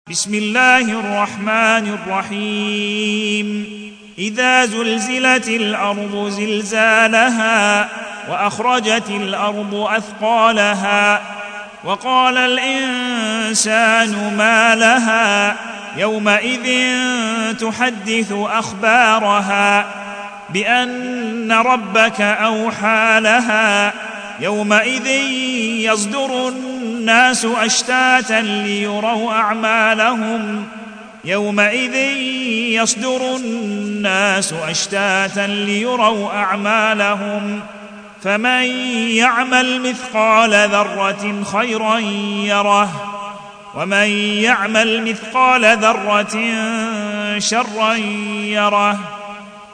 بسم الله الرحمن الرحيم إذا زلزلت الأرض زلزالها وأخرجت الأرض أثقالها وقال الإنسان ما لها يومئذ تحدث أخبارها بأن ربك أوحى لها يومئذ يصدر الناس أشتاتا ليروا أعمالهم فمن يعمل مثقال ذرة خيرا يره ومن يعمل مثقال ذرة شرا يره